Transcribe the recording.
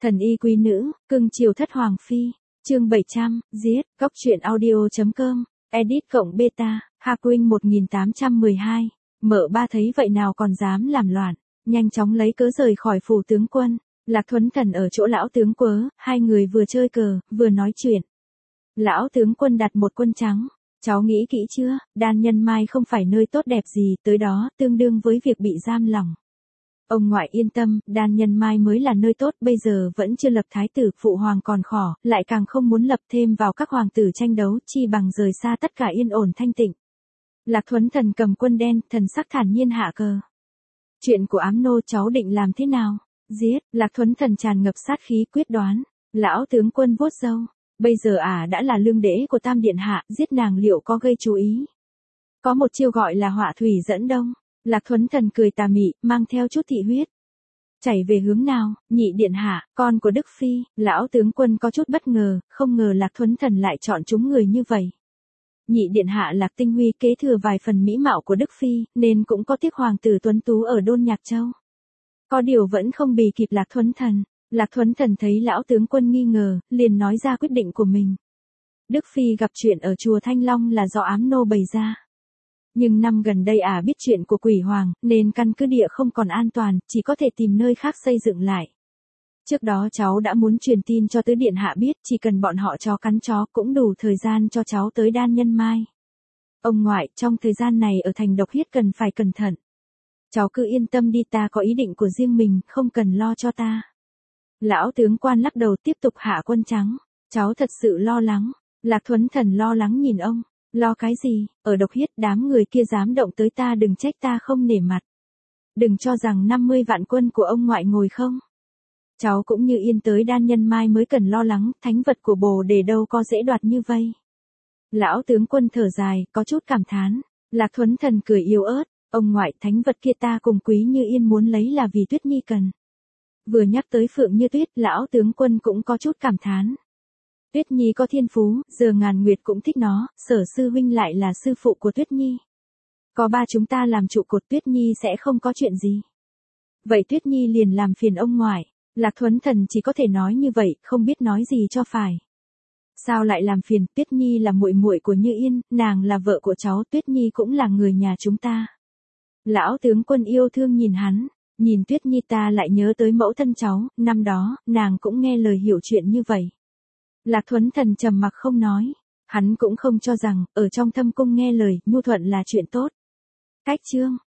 Thần y quý nữ, cưng chiều thất hoàng phi. Chương 700, giết, góc truyện audio.com, edit cộng beta, Haquin 1812. Mợ ba thấy vậy nào còn dám làm loạn, nhanh chóng lấy cớ rời khỏi phủ tướng quân. Lạc Thuấn Thần ở chỗ lão tướng Quớ, hai người vừa chơi cờ, vừa nói chuyện. Lão tướng quân đặt một quân trắng. Cháu nghĩ kỹ chưa, Đan Nhân Mai không phải nơi tốt đẹp gì, tới đó tương đương với việc bị giam lỏng. Ông ngoại yên tâm, Đan Nhân Mai mới là nơi tốt, bây giờ vẫn chưa lập thái tử, phụ hoàng còn khỏ, lại càng không muốn lập thêm vào các hoàng tử tranh đấu, chi bằng rời xa tất cả yên ổn thanh tịnh. Lạc Thuấn Thần cầm quân đen, thần sắc thản nhiên hạ cờ. Chuyện của ám nô cháu định làm thế nào? Giết, Lạc Thuấn Thần tràn ngập sát khí quyết đoán. Lão tướng quân vuốt râu. Bây giờ đã là lương đễ của Tam Điện Hạ, giết nàng liệu có gây chú ý? Có một chiêu gọi là họa thủy dẫn đông. Lạc Thuấn Thần cười tà mị, mang theo chút thị huyết. Chảy về hướng nào, Nhị Điện Hạ, con của Đức Phi? Lão tướng quân có chút bất ngờ, không ngờ Lạc Thuấn Thần lại chọn chúng người như vậy. Nhị Điện Hạ Lạc Tinh Huy kế thừa vài phần mỹ mạo của Đức Phi, nên cũng có tiếc hoàng tử tuấn tú ở Đôn Nhạc Châu. Có điều vẫn không bì kịp Lạc Thuấn Thần. Lạc Thuấn Thần thấy lão tướng quân nghi ngờ, liền nói ra quyết định của mình. Đức Phi gặp chuyện ở chùa Thanh Long là do ám nô bày ra. Nhưng năm gần đây biết chuyện của quỷ hoàng, nên căn cứ địa không còn an toàn, chỉ có thể tìm nơi khác xây dựng lại. Trước đó cháu đã muốn truyền tin cho tứ điện hạ biết, chỉ cần bọn họ chó cắn chó cũng đủ thời gian cho cháu tới Đan Nhân Mai. Ông ngoại, trong thời gian này ở thành Độc Hiết cần phải cẩn thận. Cháu cứ yên tâm đi, ta có ý định của riêng mình, không cần lo cho ta. Lão tướng quan lắc đầu tiếp tục hạ quân trắng. Cháu thật sự lo lắng. Lạc Thuấn Thần lo lắng nhìn ông. Lo cái gì, ở Độc Hiết đám người kia dám động tới ta, đừng trách ta không nể mặt. Đừng cho rằng 50 vạn quân của ông ngoại ngồi không. Cháu cũng như yên tới Đan Nhân Mai mới cần lo lắng, thánh vật của Bồ Đề đâu có dễ đoạt như vây. Lão tướng quân thở dài, có chút cảm thán. Lạc Thuấn Thần cười yếu ớt, ông ngoại, thánh vật kia ta cùng Quý Như Yên muốn lấy là vì Tuyết Nhi cần. Vừa nhắc tới Phượng Như Tuyết, lão tướng quân cũng có chút cảm thán. Tuyết Nhi có thiên phú, giờ Ngàn Nguyệt cũng thích nó, Sở sư huynh lại là sư phụ của Tuyết Nhi. Có ba chúng ta làm trụ cột, Tuyết Nhi sẽ không có chuyện gì. Vậy Tuyết Nhi liền làm phiền ông ngoại. Lạc Thuấn Thần chỉ có thể nói như vậy, không biết nói gì cho phải. Sao lại làm phiền, Tuyết Nhi là muội muội của Như Yên, nàng là vợ của cháu, Tuyết Nhi cũng là người nhà chúng ta. Lão tướng quân yêu thương nhìn hắn, nhìn Tuyết Nhi ta lại nhớ tới mẫu thân cháu, năm đó, nàng cũng nghe lời hiểu chuyện như vậy. Lạc Thuấn Thần trầm mặc không nói, hắn cũng không cho rằng, ở trong thâm cung nghe lời, nhu thuận là chuyện tốt. Cách chương.